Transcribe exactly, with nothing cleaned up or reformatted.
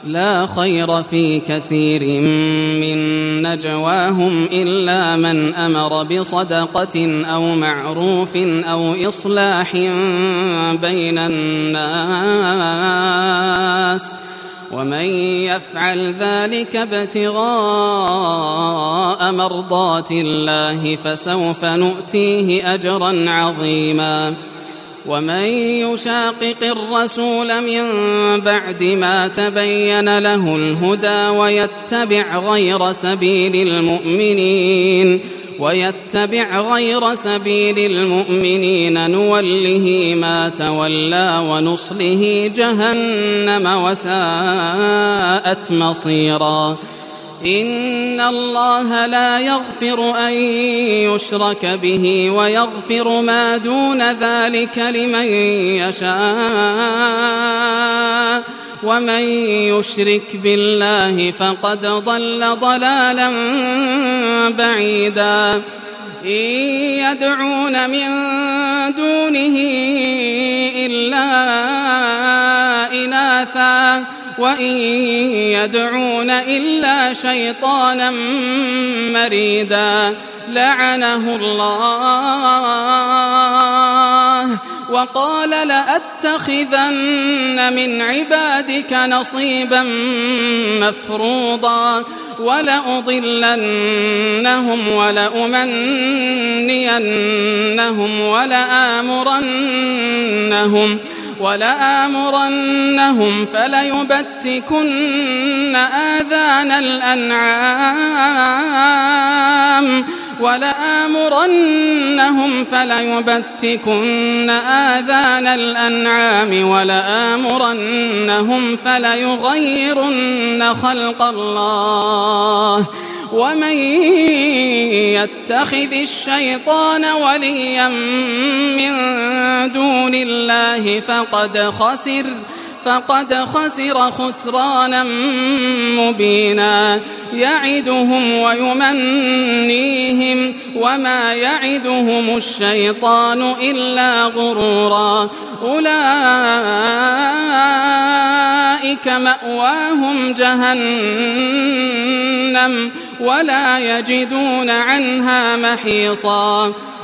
لا خير في كثير من نجواهم إلا من أمر بصدقة أو معروف أو إصلاح بين الناس ومن يفعل ذلك ابتغاء مرضات الله فسوف نؤتيه أجرا عظيما. ومن يشاقق الرسول من بعد ما تبين له الهدى ويتبع غير سبيل المؤمنين ويتبع غير سبيل المؤمنين نوله ما تولى ونصله جهنم وساءت مصيرا. إن الله لا يغفر أن يشرك به ويغفر ما دون ذلك لمن يشاء ومن يشرك بالله فقد ضل ضلالا بعيدا. إن يدعون من دونه إلا إناثا وإن يدعون إلا شيطانا مريدا لعنه الله وقال لأتخذن من عبادك نصيبا مفروضا ولأضلنهم ولأمنينهم ولآمرنهم ولآمرنهم فليبتكن آذان الأنعام ولآمرنهم فليبتكن آذان الأنعام ولآمرنهم فليغيرن خلق الله ومن يتخذ الشيطان وليا من دون الله فقد خسر فقد خسر خسرانا مبينا. يعدهم ويمنيهم وما يعدهم الشيطان إلا غرورا. أولئك مأواهم جهنم ولا يجدون عنها محيصا.